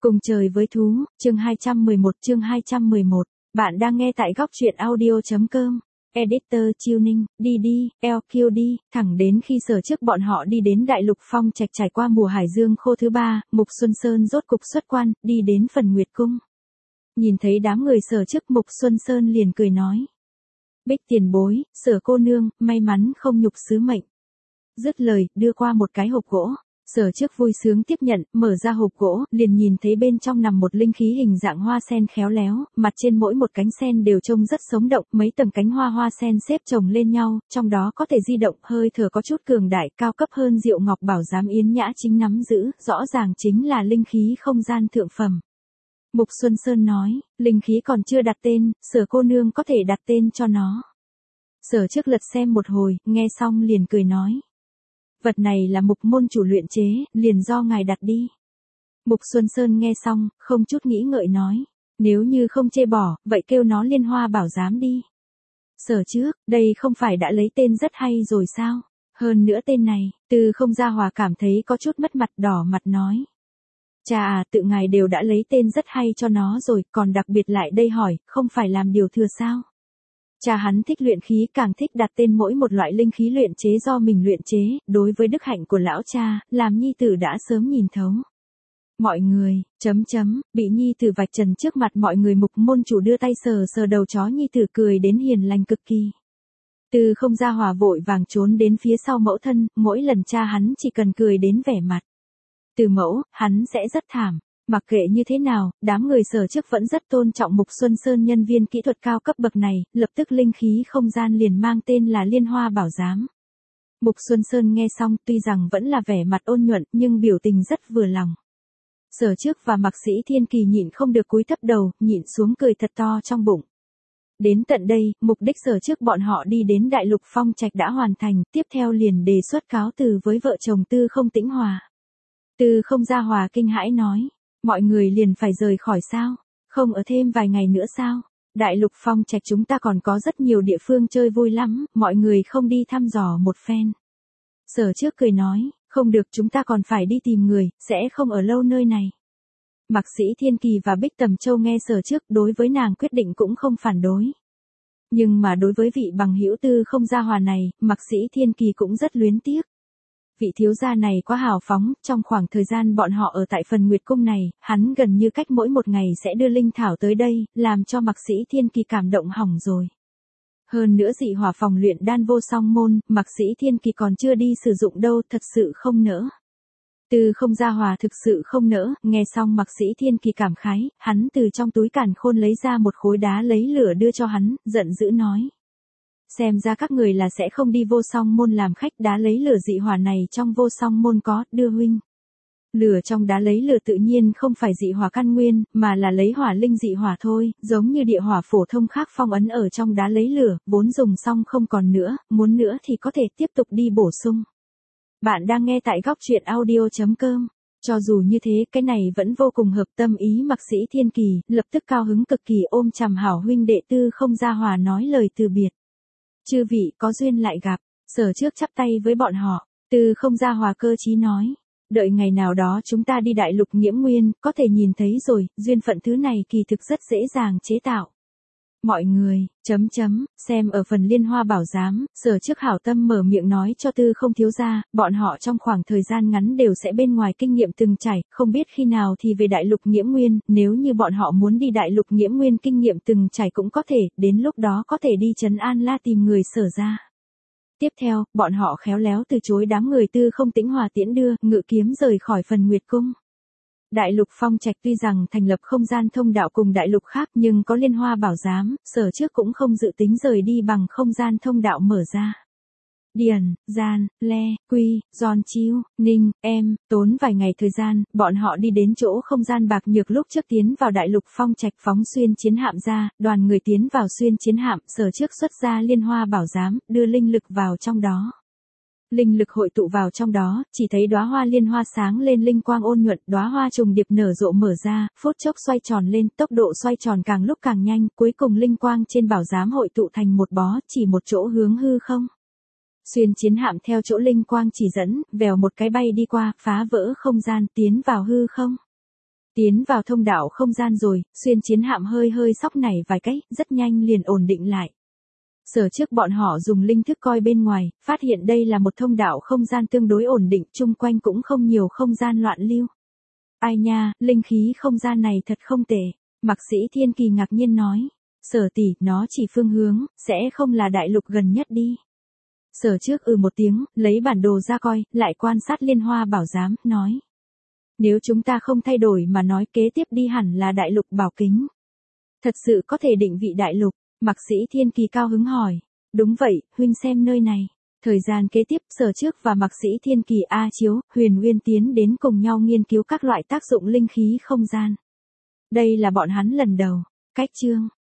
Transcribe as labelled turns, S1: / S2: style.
S1: Cùng trời với thú, chương 211. Bạn đang nghe tại góc truyện audio.com. Editor Chiêu Ninh, đi, LQ đi, thẳng đến khi Sở Trước bọn họ đi đến Đại Lục Phong Trạch trải qua mùa hải dương khô thứ 3, Mục Xuân Sơn rốt cục xuất quan, đi đến Phần Nguyệt Cung. Nhìn thấy đám người Sở Trước, Mục Xuân Sơn liền cười nói. Bích tiền bối, Sở cô nương, may mắn không nhục sứ mệnh. Dứt lời, đưa qua một cái hộp gỗ. Sở Trước vui sướng tiếp nhận, mở ra hộp gỗ, liền nhìn thấy bên trong nằm một linh khí hình dạng hoa sen khéo léo, mặt trên mỗi một cánh sen đều trông rất sống động, mấy tầng cánh hoa sen xếp chồng lên nhau, trong đó có thể di động, hơi thở có chút cường đại, cao cấp hơn Diệu Ngọc Bảo Giám Yến Nhã chính nắm giữ, rõ ràng chính là linh khí không gian thượng phẩm. Mục Xuân Sơn nói, linh khí còn chưa đặt tên, Sở cô nương có thể đặt tên cho nó. Sở Trước lật xem một hồi, nghe xong liền cười nói. Vật này là Mục môn chủ luyện chế, liền do ngài đặt đi. Mục Xuân Sơn nghe xong, không chút nghĩ ngợi nói. Nếu như không chê bỏ, vậy kêu nó Liên Hoa Bảo Giám đi. Sở Trước, đây không phải đã lấy tên rất hay rồi sao? Hơn nữa tên này, Từ Không Gia Hòa cảm thấy có chút mất mặt, đỏ mặt nói. Chà à, tự ngài đều đã lấy tên rất hay cho nó rồi, còn đặc biệt lại đây hỏi, không phải làm điều thừa sao? Cha hắn thích luyện khí, càng thích đặt tên mỗi một loại linh khí luyện chế do mình luyện chế, đối với đức hạnh của lão cha, làm nhi tử đã sớm nhìn thấu. Mọi người, bị nhi tử vạch trần trước mặt mọi người. Mục môn chủ đưa tay sờ đầu chó nhi tử, cười đến hiền lành cực kỳ. Từ Không Gia Hòa vội vàng trốn đến phía sau mẫu thân, mỗi lần cha hắn chỉ cần cười đến vẻ mặt. Từ mẫu, hắn sẽ rất thảm. Mặc kệ như thế nào, đám người Sở Trước vẫn rất tôn trọng Mục Xuân Sơn nhân viên kỹ thuật cao cấp bậc này, lập tức linh khí không gian liền mang tên là Liên Hoa Bảo Giám. Mục Xuân Sơn nghe xong tuy rằng vẫn là vẻ mặt ôn nhuận nhưng biểu tình rất vừa lòng. Sở Trước và Mạc Sĩ Thiên Kỳ nhịn không được cúi thấp đầu, nhịn xuống cười thật to trong bụng. Đến tận đây, mục đích Sở Trước bọn họ đi đến Đại Lục Phong Trạch đã hoàn thành, tiếp theo liền đề xuất cáo từ với vợ chồng Tư Không Tĩnh Hòa. Từ Không Gia Hòa kinh hãi nói. Mọi người liền phải rời khỏi sao? Không ở thêm vài ngày nữa sao? Đại Lục Phong Trạch chúng ta còn có rất nhiều địa phương chơi vui lắm, mọi người không đi thăm dò một phen. Sở Trước cười nói, không được, chúng ta còn phải đi tìm người, sẽ không ở lâu nơi này. Mạc Sĩ Thiên Kỳ và Bích Tầm Châu nghe Sở Trước, đối với nàng quyết định cũng không phản đối. Nhưng mà đối với vị bằng hữu Tư Không Gia Hòa này, Mạc Sĩ Thiên Kỳ cũng rất luyến tiếc. Vị thiếu gia này quá hào phóng, trong khoảng thời gian bọn họ ở tại Phần Nguyệt Cung này, hắn gần như cách mỗi một ngày sẽ đưa linh thảo tới đây, làm cho Mạc Sĩ Thiên Kỳ cảm động hỏng rồi. Hơn nữa dị hỏa phòng luyện đan vô song môn, Mạc Sĩ Thiên Kỳ còn chưa đi sử dụng đâu, thật sự không nỡ. Từ Không Gia Hòa thực sự không nỡ, nghe xong Mạc Sĩ Thiên Kỳ cảm khái, hắn từ trong túi càn khôn lấy ra một khối đá lấy lửa đưa cho hắn, giận dữ nói. Xem ra các người là sẽ không đi vô song môn làm khách, đá lấy lửa dị hỏa này trong vô song môn có, đưa huynh. Lửa trong đá lấy lửa tự nhiên không phải dị hỏa căn nguyên, mà là lấy hỏa linh dị hỏa thôi, giống như địa hỏa phổ thông khác phong ấn ở trong đá lấy lửa, vốn dùng xong không còn nữa, muốn nữa thì có thể tiếp tục đi bổ sung. Bạn đang nghe tại góc truyện audio.com. Cho dù như thế, cái này vẫn vô cùng hợp tâm ý Mạc Sĩ Thiên Kỳ, lập tức cao hứng cực kỳ ôm chầm hảo huynh đệ Tư Không Gia Hòa nói lời từ biệt. Chư vị có duyên lại gặp. Sở Trước chắp tay với bọn họ, Tư Không Gia Hòa cơ trí nói. Đợi ngày nào đó chúng ta đi Đại Lục Nghiễm Nguyên, có thể nhìn thấy rồi, duyên phận thứ này kỳ thực rất dễ dàng chế tạo. Mọi người, xem ở phần Liên Hoa Bảo Giám, Sở Trước hảo tâm mở miệng nói cho Tư Không thiếu gia, bọn họ trong khoảng thời gian ngắn đều sẽ bên ngoài kinh nghiệm từng trải, không biết khi nào thì về Đại Lục Nghiễm Nguyên, nếu như bọn họ muốn đi Đại Lục Nghiễm Nguyên kinh nghiệm từng trải cũng có thể, đến lúc đó có thể đi Trấn An La tìm người Sở ra. Tiếp theo, bọn họ khéo léo từ chối đám người Tư Không Tĩnh Hòa tiễn đưa, ngự kiếm rời khỏi Phần Nguyệt Cung. Đại Lục Phong Trạch tuy rằng thành lập không gian thông đạo cùng đại lục khác nhưng có Liên Hoa Bảo Giám, Sở Trước cũng không dự tính rời đi bằng không gian thông đạo mở ra. Điền, Gian, Le, Quy, Giòn Chiêu, Ninh, tốn vài ngày thời gian, bọn họ đi đến chỗ không gian bạc nhược lúc trước tiến vào Đại Lục Phong Trạch phóng xuyên chiến hạm ra, đoàn người tiến vào xuyên chiến hạm, Sở Trước xuất ra Liên Hoa Bảo Giám, đưa linh lực vào trong đó. Linh lực hội tụ vào trong đó, chỉ thấy đóa hoa liên hoa sáng lên linh quang ôn nhuận, đóa hoa trùng điệp nở rộ mở ra, phút chốc xoay tròn lên, tốc độ xoay tròn càng lúc càng nhanh, cuối cùng linh quang trên bảo giám hội tụ thành một bó, chỉ một chỗ hướng hư không. Xuyên chiến hạm theo chỗ linh quang chỉ dẫn, vèo một cái bay đi qua, phá vỡ không gian, tiến vào hư không. Tiến vào thông đạo không gian rồi, xuyên chiến hạm hơi hơi sóc nảy vài cái, rất nhanh liền ổn định lại. Sở trước bọn họ dùng linh thức coi bên ngoài, phát hiện đây là một thông đạo không gian tương đối ổn định, chung quanh cũng không nhiều không gian loạn lưu. Ai nha, linh khí không gian này thật không tệ. Mạc Sĩ Thiên Kỳ ngạc nhiên nói. Sở tỷ, nó chỉ phương hướng, sẽ không là đại lục gần nhất đi. Sở trước một tiếng, lấy bản đồ ra coi, lại quan sát Liên Hoa Bảo Giám, nói. Nếu chúng ta không thay đổi mà nói kế tiếp đi hẳn là đại lục Bảo Kính. Thật sự có thể định vị đại lục, Mạc Sĩ Thiên Kỳ cao hứng hỏi. Đúng vậy, huynh xem nơi này. Thời gian kế tiếp, Sở trước và Mạc Sĩ Thiên Kỳ A Chiếu, Huyền Uyên tiến đến cùng nhau nghiên cứu các loại tác dụng linh khí không gian. Đây là bọn hắn lần đầu. Cách chương.